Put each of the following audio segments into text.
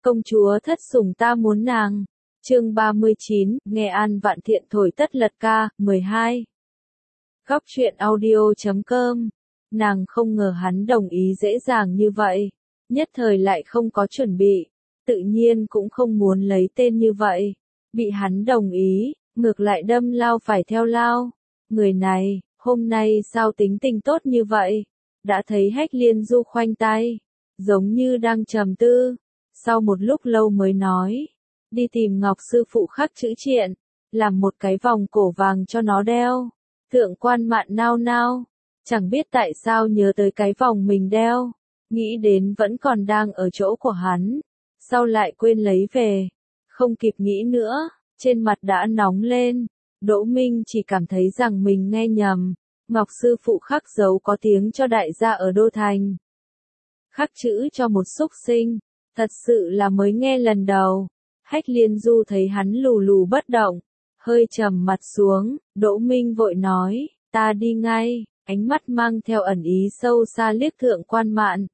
Công chúa thất sủng ta muốn nàng. Chương 39, nghe An Vạn Thiện thổi tất lật ca, 12. Góc truyện audio.com. Nàng không ngờ hắn đồng ý dễ dàng như vậy, nhất thời lại không có chuẩn bị, tự nhiên cũng không muốn lấy tên như vậy. Bị hắn đồng ý, ngược lại đâm lao phải theo lao. Người này, hôm nay sao tính tình tốt như vậy? Đã thấy Hách Liên Du khoanh tay, giống như đang trầm tư. Sau một lúc lâu mới nói, đi tìm Ngọc sư phụ khắc chữ triện, làm một cái vòng cổ vàng cho nó đeo. Thượng Quan Mạn nao nao, chẳng biết tại sao nhớ tới cái vòng mình đeo, nghĩ đến vẫn còn đang ở chỗ của hắn, sau lại quên lấy về, không kịp nghĩ nữa, trên mặt đã nóng lên. Đỗ Minh chỉ cảm thấy rằng mình nghe nhầm, Ngọc sư phụ khắc dấu có tiếng cho đại gia ở Đô Thành. Khắc chữ cho một súc sinh, thật sự là mới nghe lần đầu. Hách Liên Du thấy hắn lù lù bất động, hơi trầm mặt xuống, Đỗ Minh vội nói, ta đi ngay, ánh mắt mang theo ẩn ý sâu xa liếc Thượng Quan Mạn.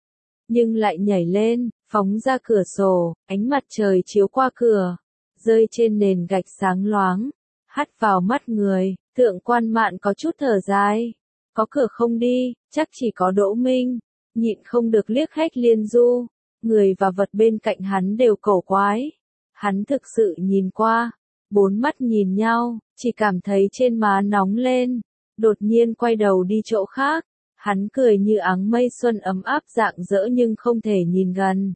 Nhưng lại nhảy lên, phóng ra cửa sổ, ánh mặt trời chiếu qua cửa, rơi trên nền gạch sáng loáng, hắt vào mắt người. Thượng Quan Mạn có chút thở dài, có cửa không đi, chắc chỉ có Đỗ Minh, nhịn không được liếc Hách Liên Du, người và vật bên cạnh hắn đều cổ quái. Hắn thực sự nhìn qua, bốn mắt nhìn nhau, chỉ cảm thấy trên má nóng lên, đột nhiên quay đầu đi chỗ khác, hắn cười như áng mây xuân ấm áp rạng rỡ nhưng không thể nhìn gần.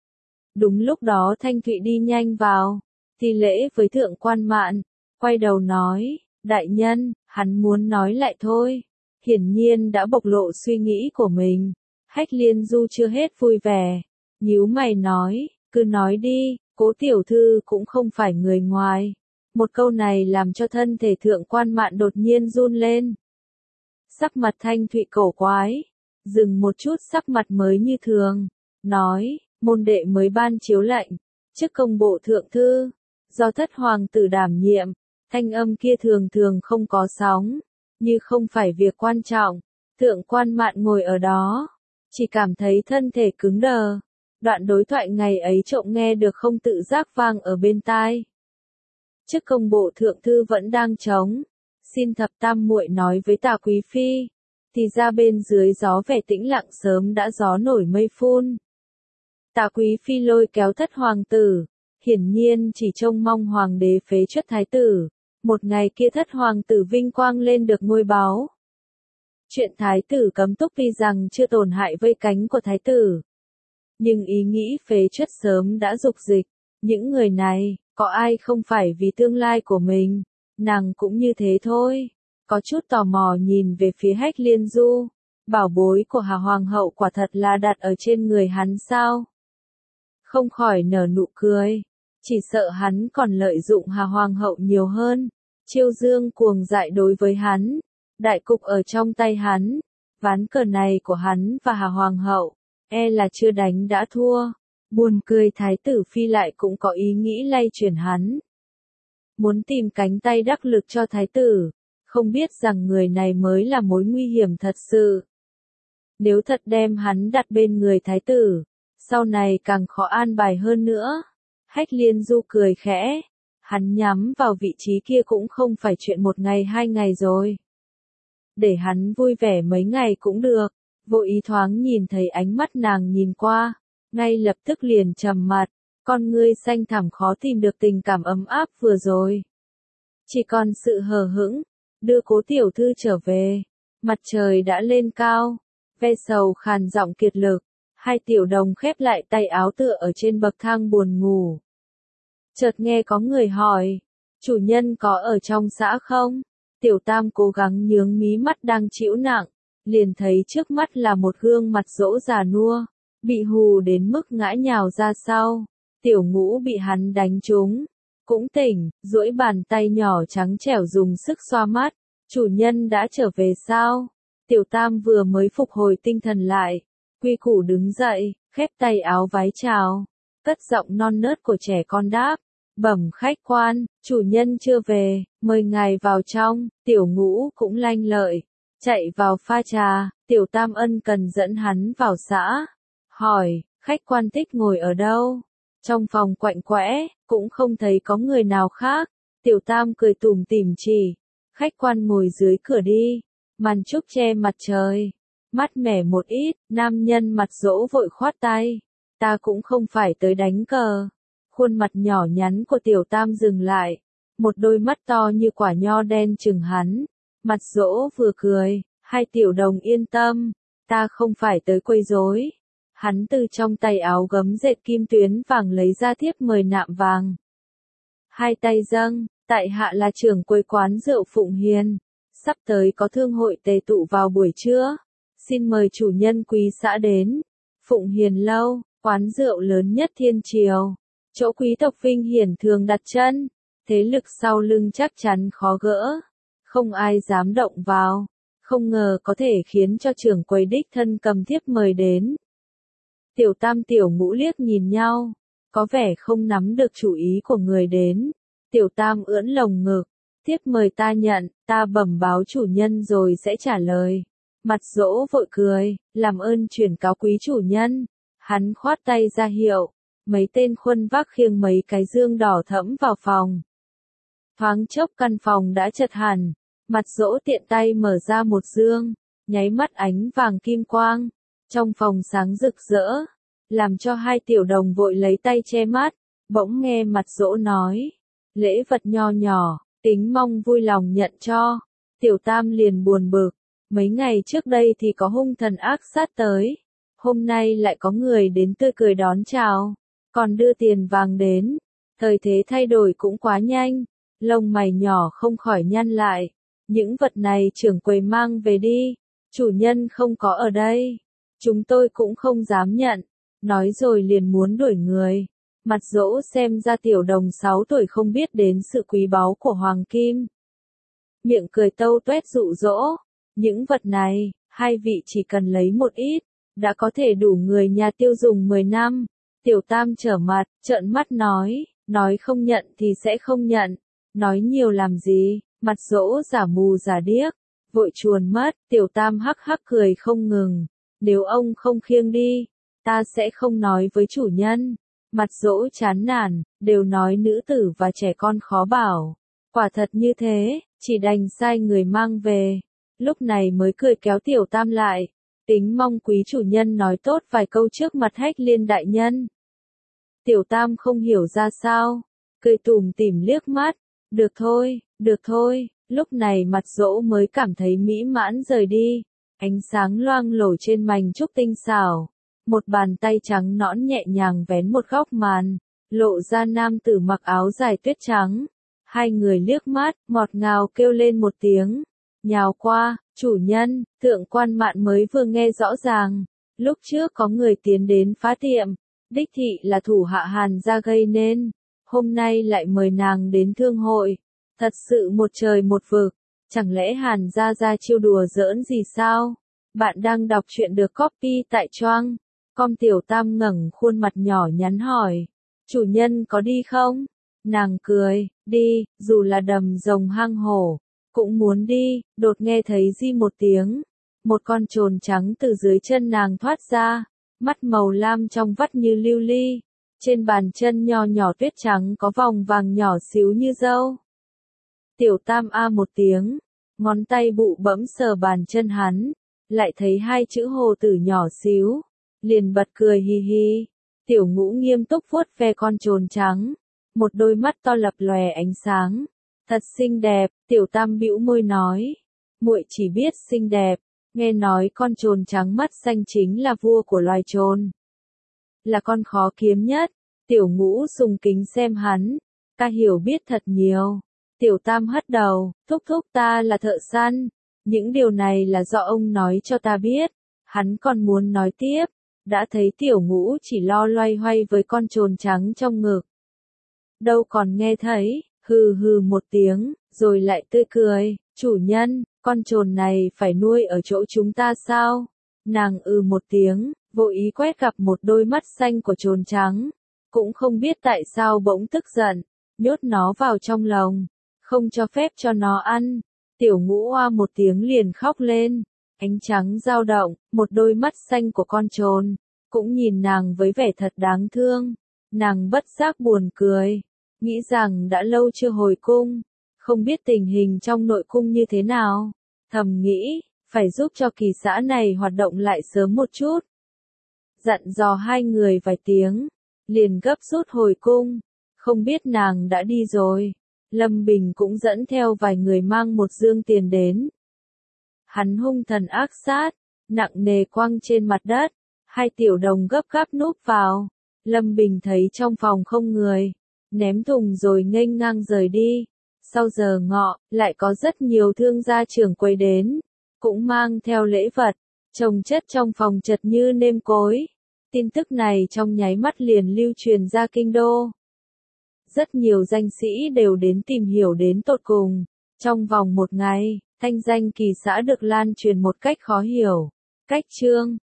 Đúng lúc đó Thanh Thụy đi nhanh vào, thi lễ với Thượng Quan Mạn, quay đầu nói, đại nhân, hắn muốn nói lại thôi, hiển nhiên đã bộc lộ suy nghĩ của mình. Hách Liên Du chưa hết vui vẻ, nhíu mày nói, cứ nói đi, Cố tiểu thư cũng không phải người ngoài. Một câu này làm cho thân thể Thượng Quan Mạn đột nhiên run lên. Sắc mặt Thanh Thụy cổ quái, dừng một chút sắc mặt mới như thường, nói, môn đệ mới ban chiếu lệnh, chức công bộ thượng thư, do thất hoàng tử đảm nhiệm, thanh âm kia thường thường không có sóng, như không phải việc quan trọng. Thượng Quan Mạn ngồi ở đó, chỉ cảm thấy thân thể cứng đờ. Đoạn đối thoại ngày ấy trộm nghe được không tự giác vang ở bên tai. Chức công bộ thượng thư vẫn đang trống, xin thập tam muội nói với Tả Quý phi, thì ra bên dưới gió vẻ tĩnh lặng sớm đã gió nổi mây phun. Tả Quý phi lôi kéo thất hoàng tử, hiển nhiên chỉ trông mong hoàng đế phế truất thái tử, một ngày kia thất hoàng tử vinh quang lên được ngôi báu. Chuyện thái tử cấm túc tuy rằng chưa tổn hại vây cánh của thái tử, nhưng ý nghĩ phế truất sớm đã dục dịch. Những người này, có ai không phải vì tương lai của mình, nàng cũng như thế thôi. Có chút tò mò nhìn về phía Hách Liên Du, bảo bối của Hà Hoàng hậu quả thật là đặt ở trên người hắn sao? Không khỏi nở nụ cười, chỉ sợ hắn còn lợi dụng Hà Hoàng hậu nhiều hơn, chiêu dương cuồng dại đối với hắn, đại cục ở trong tay hắn, ván cờ này của hắn và Hà Hoàng hậu, e là chưa đánh đã thua. Buồn cười thái tử phi lại cũng có ý nghĩ lay chuyển hắn. Muốn tìm cánh tay đắc lực cho thái tử, không biết rằng người này mới là mối nguy hiểm thật sự. Nếu thật đem hắn đặt bên người thái tử, sau này càng khó an bài hơn nữa. Hách Liên Du cười khẽ, hắn nhắm vào vị trí kia cũng không phải chuyện một ngày hai ngày rồi. Để hắn vui vẻ mấy ngày cũng được. Vô ý thoáng nhìn thấy ánh mắt nàng nhìn qua, ngay lập tức liền trầm mặt, con ngươi xanh thẳm khó tìm được tình cảm ấm áp vừa rồi. Chỉ còn sự hờ hững, đưa Cố tiểu thư trở về, mặt trời đã lên cao, ve sầu khàn giọng kiệt lực, hai tiểu đồng khép lại tay áo tựa ở trên bậc thang buồn ngủ. Chợt nghe có người hỏi, chủ nhân có ở trong xã không? Tiểu tam cố gắng nhướng mí mắt đang chịu nặng. Liền thấy trước mắt là một gương mặt rỗ già nua, bị hù đến mức ngã nhào ra sau. Tiểu ngũ bị hắn đánh trúng, cũng tỉnh, duỗi bàn tay nhỏ trắng trẻo dùng sức xoa mắt. Chủ nhân đã trở về sao? Tiểu tam vừa mới phục hồi tinh thần lại, quy củ đứng dậy, khép tay áo vái chào, cất giọng non nớt của trẻ con đáp. Bẩm khách quan, chủ nhân chưa về, mời ngài vào trong. Tiểu ngũ cũng lanh lợi, chạy vào pha trà. Tiểu tam ân cần dẫn hắn vào xã, hỏi, khách quan thích ngồi ở đâu? Trong phòng quạnh quẽ, cũng không thấy có người nào khác. Tiểu Tam cười tủm tỉm chỉ, khách quan ngồi dưới cửa đi, màn trúc che mặt trời, mát mẻ một ít, nam nhân mặt dỗ vội khoát tay, ta cũng không phải tới đánh cờ. Khuôn mặt nhỏ nhắn của Tiểu Tam dừng lại, một đôi mắt to như quả nho đen chừng hắn, mặt dỗ vừa cười, hai tiểu đồng yên tâm, ta không phải tới quấy rối. Hắn từ trong tay áo gấm dệt kim tuyến vàng lấy ra thiếp mời nạm vàng. Hai tay dâng, tại hạ là trưởng quầy quán rượu Phụng Hiền, sắp tới có thương hội tề tụ vào buổi trưa, xin mời chủ nhân quý xã đến. Phụng Hiền lâu, quán rượu lớn nhất thiên triều, chỗ quý tộc vinh hiển thường đặt chân, thế lực sau lưng chắc chắn khó gỡ, không ai dám động vào, không ngờ có thể khiến cho trưởng quầy đích thân cầm thiếp mời đến. Tiểu Tam tiểu Ngũ liếc nhìn nhau, có vẻ không nắm được chủ ý của người đến. Tiểu Tam ưỡn lồng ngực, thiếp mời ta nhận, ta bẩm báo chủ nhân rồi sẽ trả lời. Mặt dỗ vội cười, làm ơn chuyển cáo quý chủ nhân. Hắn khoát tay ra hiệu, mấy tên khuân vác khiêng mấy cái dương đỏ thẫm vào phòng. Thoáng chốc căn phòng đã chật hẳn, mặt dỗ tiện tay mở ra một dương, nháy mắt ánh vàng kim quang. Trong phòng sáng rực rỡ, làm cho hai tiểu đồng vội lấy tay che mắt, bỗng nghe mặt dỗ nói, lễ vật nho nhỏ, tính mong vui lòng nhận cho. Tiểu Tam liền buồn bực, mấy ngày trước đây thì có hung thần ác sát tới, hôm nay lại có người đến tươi cười đón chào, còn đưa tiền vàng đến, thời thế thay đổi cũng quá nhanh, lông mày nhỏ không khỏi nhăn lại, những vật này trưởng quầy mang về đi, chủ nhân không có ở đây. Chúng tôi cũng không dám nhận, nói rồi liền muốn đuổi người. Mặt dỗ xem ra tiểu đồng 6 tuổi không biết đến sự quý báu của hoàng kim. Miệng cười tâu tuét dụ dỗ, những vật này, hai vị chỉ cần lấy một ít, đã có thể đủ người nhà tiêu dùng 10 năm. Tiểu Tam trở mặt, trợn mắt nói không nhận thì sẽ không nhận, nói nhiều làm gì, mặt dỗ giả mù giả điếc, vội chuồn mất. Tiểu Tam hắc hắc cười không ngừng. Nếu ông không khiêng đi, ta sẽ không nói với chủ nhân. Mặt dỗ chán nản, đều nói nữ tử và trẻ con khó bảo. Quả thật như thế, chỉ đành sai người mang về. Lúc này mới cười kéo Tiểu Tam lại, tính mong quý chủ nhân nói tốt vài câu trước mặt Hách Liên đại nhân. Tiểu Tam không hiểu ra sao, cười tủm tỉm liếc mắt, được thôi, lúc này mặt dỗ mới cảm thấy mỹ mãn rời đi. Ánh sáng loang lổ trên mành trúc tinh xảo, một bàn tay trắng nõn nhẹ nhàng vén một góc màn, lộ ra nam tử mặc áo dài tuyết trắng. Hai người liếc mắt, ngọt ngào kêu lên một tiếng, nhào qua. Chủ nhân, Thượng quan Mạn mới vừa nghe rõ ràng, lúc trước có người tiến đến phá tiệm, đích thị là thủ hạ Hàn gia gây nên, hôm nay lại mời nàng đến thương hội, thật sự một trời một vực. Chẳng lẽ Hàn gia ra chiêu đùa giỡn gì sao? Bạn đang đọc truyện được copy tại Choang. Com. Tiểu Tam ngẩng khuôn mặt nhỏ nhắn hỏi, chủ nhân có đi không? Nàng cười, đi, dù là đầm rồng hang hổ, cũng muốn đi. Đột nghe thấy di một tiếng, một con trồn trắng từ dưới chân nàng thoát ra, mắt màu lam trong vắt như lưu ly, trên bàn chân nho nhỏ tuyết trắng có vòng vàng nhỏ xíu như dâu. Tiểu Tam a một tiếng, ngón tay bụ bẫm sờ bàn chân hắn, lại thấy hai chữ hồ tử nhỏ xíu, liền bật cười hi hi. Tiểu Ngũ nghiêm túc vuốt ve con trồn trắng, một đôi mắt to lập lòe ánh sáng, thật xinh đẹp. Tiểu Tam bĩu môi nói, muội chỉ biết xinh đẹp, nghe nói con trồn trắng mắt xanh chính là vua của loài trồn, là con khó kiếm nhất. Tiểu Ngũ sùng kính xem hắn, ta hiểu biết thật nhiều. Tiểu Tam hất đầu, thúc thúc ta là thợ săn, những điều này là do ông nói cho ta biết. Hắn còn muốn nói tiếp, đã thấy Tiểu Ngũ chỉ lo loay hoay với con trồn trắng trong ngực. Đâu còn nghe thấy, hừ hừ một tiếng, rồi lại tươi cười, chủ nhân, con trồn này phải nuôi ở chỗ chúng ta sao? Nàng một tiếng, vô ý quét gặp một đôi mắt xanh của trồn trắng, cũng không biết tại sao bỗng tức giận, nhốt nó vào trong lồng, không cho phép cho nó ăn. Tiểu Ngũ oa một tiếng liền khóc lên, ánh trắng dao động, một đôi mắt xanh của con trồn, cũng nhìn nàng với vẻ thật đáng thương. Nàng bất giác buồn cười, nghĩ rằng đã lâu chưa hồi cung, không biết tình hình trong nội cung như thế nào. Thầm nghĩ, phải giúp cho kỳ xã này hoạt động lại sớm một chút. Dặn dò hai người vài tiếng, liền gấp rút hồi cung, không biết nàng đã đi rồi. Lâm Bình cũng dẫn theo vài người mang một dương tiền đến. Hắn hung thần ác sát, nặng nề quăng trên mặt đất, hai tiểu đồng gấp gáp núp vào. Lâm Bình thấy trong phòng không người, ném thùng rồi nghênh ngang rời đi. Sau giờ ngọ, lại có rất nhiều thương gia trưởng quầy đến, cũng mang theo lễ vật, chồng chất trong phòng chật như nêm cối. Tin tức này trong nháy mắt liền lưu truyền ra kinh đô. Rất nhiều danh sĩ đều đến tìm hiểu đến tột cùng. Trong vòng một ngày, thanh danh kỳ xã được lan truyền một cách khó hiểu. Cách chương